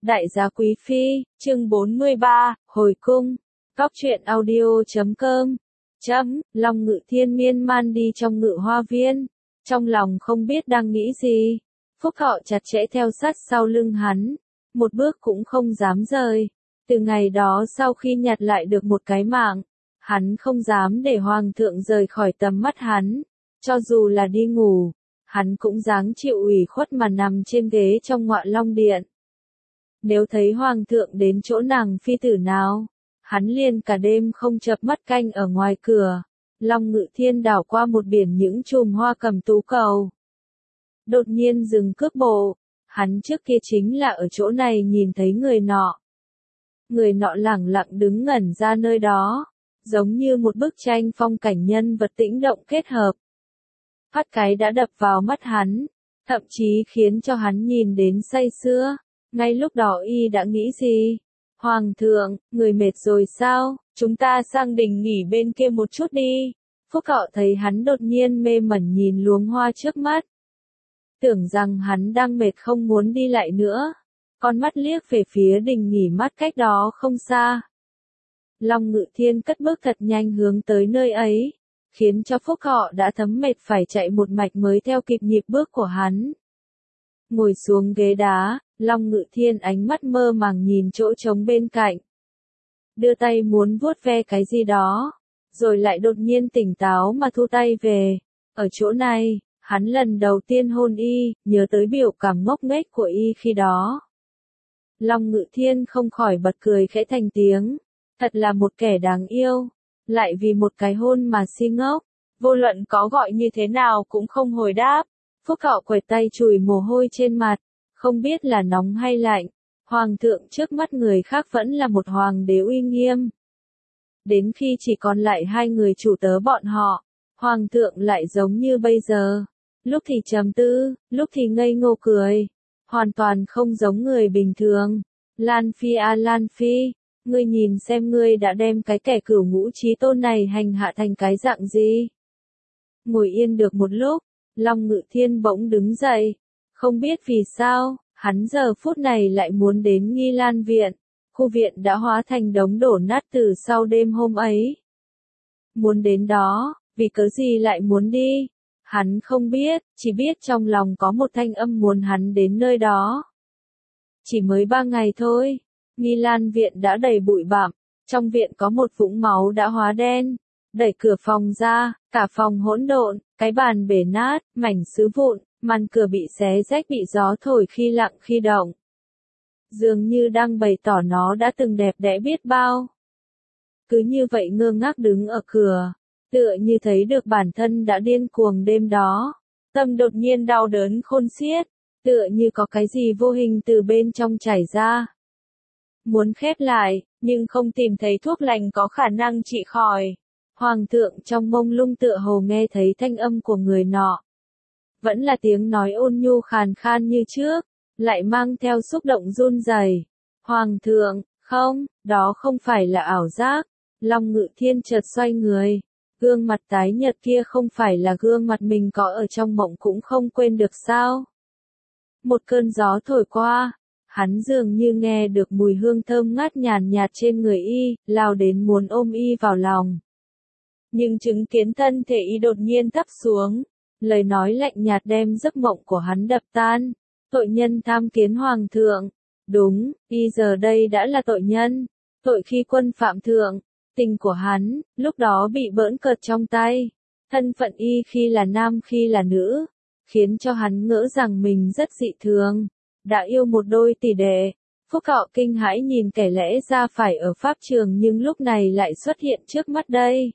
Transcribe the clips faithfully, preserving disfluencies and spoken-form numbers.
Đại gia quý phi, chương bốn mươi ba, hồi cung. Góc truyện audio chấm com. Chấm, Long Ngự Thiên miên man đi trong Ngự Hoa Viên. Trong lòng không biết đang nghĩ gì. Phúc Thọ chặt chẽ theo sát sau lưng hắn. Một bước cũng không dám rời. Từ ngày đó sau khi nhặt lại được một cái mạng, hắn không dám để hoàng thượng rời khỏi tầm mắt hắn. Cho dù là đi ngủ, hắn cũng dáng chịu ủy khuất mà nằm trên ghế trong Ngọa Long Điện. Nếu thấy hoàng thượng đến chỗ nàng phi tử nào, hắn liền cả đêm không chợp mắt canh ở ngoài cửa. Long Ngự Thiên đảo qua một biển những chùm hoa cầm tú cầu. Đột nhiên dừng cước bộ, hắn trước kia chính là ở chỗ này nhìn thấy người nọ. Người nọ lẳng lặng đứng ngẩn ra nơi đó, giống như một bức tranh phong cảnh nhân vật tĩnh động kết hợp. Phát cái đã đập vào mắt hắn, thậm chí khiến cho hắn nhìn đến say sưa. Ngay lúc đó y đã nghĩ gì? Hoàng thượng, người mệt rồi sao? Chúng ta sang đình nghỉ bên kia một chút đi. Phúc Thọ thấy hắn đột nhiên mê mẩn nhìn luống hoa trước mắt. Tưởng rằng hắn đang mệt không muốn đi lại nữa. Con mắt liếc về phía đình nghỉ mát cách đó không xa. Long Ngự Thiên cất bước thật nhanh hướng tới nơi ấy, khiến cho Phúc Thọ đã thấm mệt phải chạy một mạch mới theo kịp nhịp bước của hắn. Ngồi xuống ghế đá, Long Ngự Thiên ánh mắt mơ màng nhìn chỗ trống bên cạnh. Đưa tay muốn vuốt ve cái gì đó, rồi lại đột nhiên tỉnh táo mà thu tay về. Ở chỗ này, hắn lần đầu tiên hôn y, nhớ tới biểu cảm ngốc nghếch của y khi đó. Long Ngự Thiên không khỏi bật cười khẽ thành tiếng. Thật là một kẻ đáng yêu, lại vì một cái hôn mà si ngốc. Vô luận có gọi như thế nào cũng không hồi đáp. Phúc Thọ quệt tay chùi mồ hôi trên mặt, không biết là nóng hay lạnh. Hoàng thượng trước mắt người khác vẫn là một hoàng đế uy nghiêm. Đến khi chỉ còn lại hai người chủ tớ bọn họ, hoàng thượng lại giống như bây giờ. Lúc thì trầm tư, lúc thì ngây ngô cười. Hoàn toàn không giống người bình thường. Lan Phi à Lan Phi, ngươi nhìn xem ngươi đã đem cái kẻ cửu ngũ chí tôn này hành hạ thành cái dạng gì. Ngồi yên được một lúc, Long Ngự Thiên bỗng đứng dậy. Không biết vì sao, hắn giờ phút này lại muốn đến Nghi Lan Viện. Khu viện đã hóa thành đống đổ nát từ sau đêm hôm ấy. Muốn đến đó, vì cớ gì lại muốn đi? Hắn không biết, chỉ biết trong lòng có một thanh âm muốn hắn đến nơi đó. Chỉ mới ba ngày thôi, Nghi Lan Viện đã đầy bụi bặm, trong viện có một vũng máu đã hóa đen. Đẩy cửa phòng ra, cả phòng hỗn độn, cái bàn bể nát, mảnh sứ vụn, màn cửa bị xé rách bị gió thổi khi lặng khi động. Dường như đang bày tỏ nó đã từng đẹp đẽ biết bao. Cứ như vậy ngơ ngác đứng ở cửa, tựa như thấy được bản thân đã điên cuồng đêm đó. Tâm đột nhiên đau đớn khôn xiết, tựa như có cái gì vô hình từ bên trong chảy ra. Muốn khép lại, nhưng không tìm thấy thuốc lành có khả năng trị khỏi. Hoàng thượng trong mông lung tựa hồ nghe thấy thanh âm của người nọ. Vẫn là tiếng nói ôn nhu khàn khan như trước, lại mang theo xúc động run rẩy. Hoàng thượng, không, đó không phải là ảo giác. Long Ngự Thiên chợt xoay người. Gương mặt tái nhợt kia không phải là gương mặt mình có ở trong mộng cũng không quên được sao. Một cơn gió thổi qua, hắn dường như nghe được mùi hương thơm ngát nhàn nhạt trên người y, lao đến muốn ôm y vào lòng. Nhưng chứng kiến thân thể y đột nhiên thấp xuống, lời nói lạnh nhạt đem giấc mộng của hắn đập tan. Tội nhân tham kiến hoàng thượng. Đúng, y giờ đây đã là tội nhân. Tội khi quân phạm thượng. Tình của hắn, lúc đó bị bỡn cợt trong tay. Thân phận y khi là nam khi là nữ, khiến cho hắn ngỡ rằng mình rất dị thường. Đã yêu một đôi tỷ đệ. Phúc Thọ kinh hãi nhìn kẻ lẽ ra phải ở pháp trường nhưng lúc này lại xuất hiện trước mắt đây.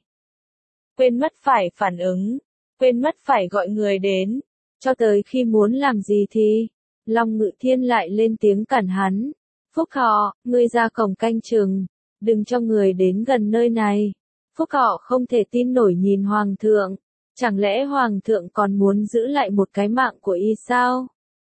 Quên mất phải phản ứng, quên mất phải gọi người đến, cho tới khi muốn làm gì thì, Long Ngự Thiên lại lên tiếng cản hắn. Phúc Thọ, ngươi ra cổng canh chừng, đừng cho người đến gần nơi này. Phúc Thọ không thể tin nổi nhìn hoàng thượng, chẳng lẽ hoàng thượng còn muốn giữ lại một cái mạng của y sao?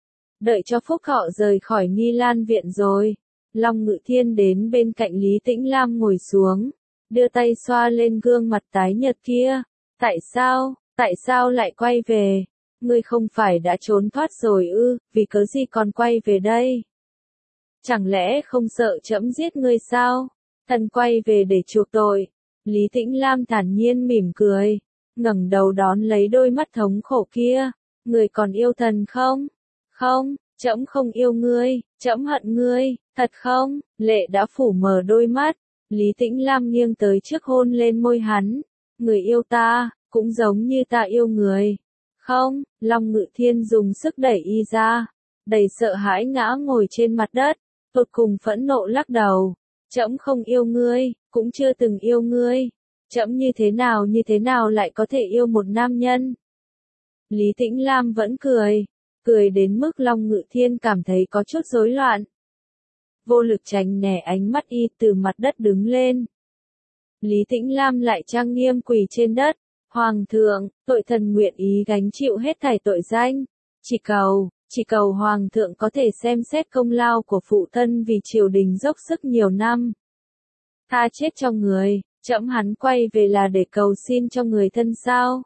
Đợi cho Phúc Thọ rời khỏi Nghi Lan Viện rồi, Long Ngự Thiên đến bên cạnh Lý Tĩnh Lam ngồi xuống, đưa tay xoa lên gương mặt tái nhợt kia. Tại sao, tại sao lại quay về? Ngươi không phải đã trốn thoát rồi ư, vì cớ gì còn quay về đây? chẳng lẽ không sợ trẫm giết ngươi sao? Thần quay về để chuộc tội. Lý Tĩnh Lam thản nhiên mỉm cười, ngẩng đầu đón lấy đôi mắt thống khổ kia. Người còn yêu thần không? Không, trẫm không yêu ngươi, trẫm hận ngươi, thật không? Lệ đã phủ mờ đôi mắt. Lý Tĩnh Lam nghiêng tới trước hôn lên môi hắn. Người yêu ta, cũng giống như ta yêu người. Không, Long Ngự Thiên dùng sức đẩy y ra. Đầy sợ hãi ngã ngồi trên mặt đất. Tột cùng phẫn nộ lắc đầu. Trẫm không yêu ngươi, cũng chưa từng yêu ngươi. Trẫm như thế nào như thế nào lại có thể yêu một nam nhân? Lý Tĩnh Lam vẫn cười. Cười đến mức Long Ngự Thiên cảm thấy có chút rối loạn. Vô lực tránh né ánh mắt y từ mặt đất đứng lên. Lý Tĩnh Lam lại trang nghiêm quỳ trên đất. Hoàng thượng, tội thần nguyện ý gánh chịu hết thảy tội danh. Chỉ cầu, chỉ cầu Hoàng thượng có thể xem xét công lao của phụ thân vì triều đình dốc sức nhiều năm. Tha chết cho người, trẫm hắn quay về là để cầu xin cho người thân sao?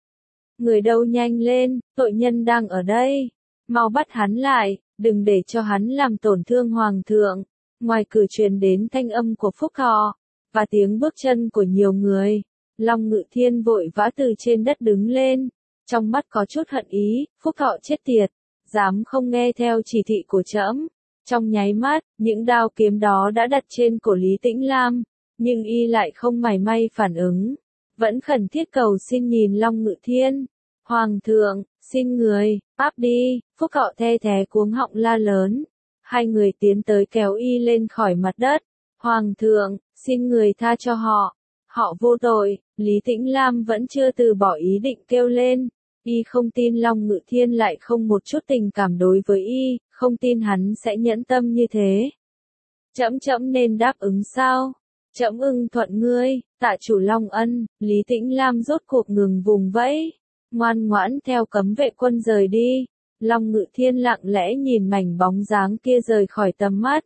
Người đâu nhanh lên, tội nhân đang ở đây. Mau bắt hắn lại, đừng để cho hắn làm tổn thương Hoàng thượng. Ngoài cửa truyền đến thanh âm của Phúc Thọ, và tiếng bước chân của nhiều người. Long Ngự Thiên vội vã từ trên đất đứng lên, trong mắt có chút hận ý. Phúc Thọ chết tiệt, dám không nghe theo chỉ thị của trẫm. Trong nháy mắt, những đao kiếm đó đã đặt trên cổ Lý Tĩnh Lam, nhưng y lại không mảy may phản ứng, vẫn khẩn thiết cầu xin nhìn Long Ngự Thiên. Hoàng thượng, xin người, áp đi. Phúc Thọ the thé cuống họng la lớn. Hai người tiến tới kéo y lên khỏi mặt đất. Hoàng thượng, xin người tha cho họ. Họ vô tội. Lý Tĩnh Lam vẫn chưa từ bỏ ý định kêu lên. Y không tin Long Ngự Thiên lại không một chút tình cảm đối với y, không tin hắn sẽ nhẫn tâm như thế. Trẫm trẫm nên đáp ứng sao? Trẫm ưng thuận ngươi, tạ chủ Long Ân. Lý Tĩnh Lam rốt cuộc ngừng vùng vẫy, ngoan ngoãn theo cấm vệ quân rời đi. Long Ngự Thiên lặng lẽ nhìn mảnh bóng dáng kia rời khỏi tầm mắt.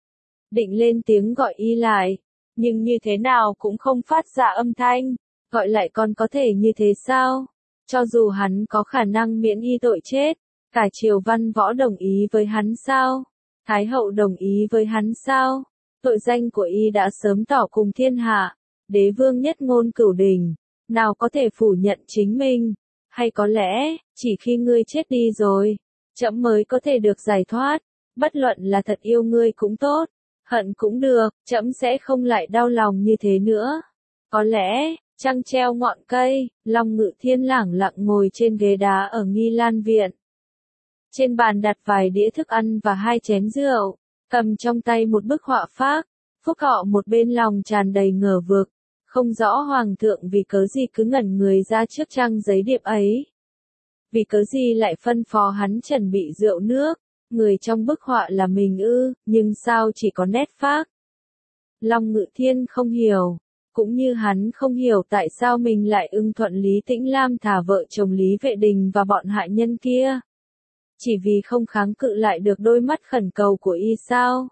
Định lên tiếng gọi y lại, nhưng như thế nào cũng không phát ra âm thanh. Gọi lại còn có thể như thế sao? Cho dù hắn có khả năng miễn y tội chết, cả triều văn võ đồng ý với hắn sao? Thái hậu đồng ý với hắn sao? Tội danh của y đã sớm tỏ cùng thiên hạ. Đế vương nhất ngôn cửu đình, nào có thể phủ nhận chính mình? Hay có lẽ, chỉ khi ngươi chết đi rồi, trẫm mới có thể được giải thoát. Bất luận là thật yêu ngươi cũng tốt, hận cũng được, trẫm sẽ không lại đau lòng như thế nữa. Có lẽ, trăng treo ngọn cây. Long Ngự Thiên lẳng lặng ngồi trên ghế đá ở Nghi Lan Viện. Trên bàn đặt vài đĩa thức ăn và hai chén rượu, cầm trong tay một bức họa phác. Phúc Thọ một bên lòng tràn đầy ngờ vực, không rõ Hoàng thượng vì cớ gì cứ ngẩn người ra trước trang giấy điệp ấy. Vì cớ gì lại phân phó hắn chuẩn bị rượu nước, người trong bức họa là mình ư, nhưng sao chỉ có nét phác. Long Ngự Thiên không hiểu. Cũng như hắn không hiểu tại sao mình lại ưng thuận Lý Tĩnh Lam thả vợ chồng Lý Vệ Đình và bọn hại nhân kia. Chỉ vì không kháng cự lại được đôi mắt khẩn cầu của y sao?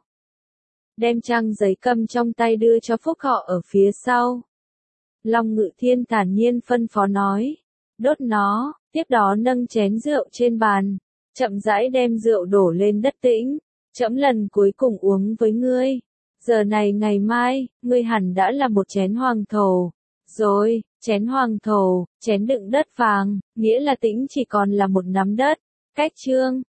Đem trang giấy cầm trong tay đưa cho Phúc Thọ ở phía sau. Long Ngự Thiên thản nhiên phân phó nói. Đốt nó, tiếp đó nâng chén rượu trên bàn, chậm rãi đem rượu đổ lên đất tĩnh. Trẫm lần cuối cùng uống với ngươi. Giờ này ngày mai, ngươi hẳn đã là một chén hoàng thổ. Rồi, chén hoàng thổ, chén đựng đất vàng, nghĩa là Tĩnh chỉ còn là một nắm đất. Cách chương.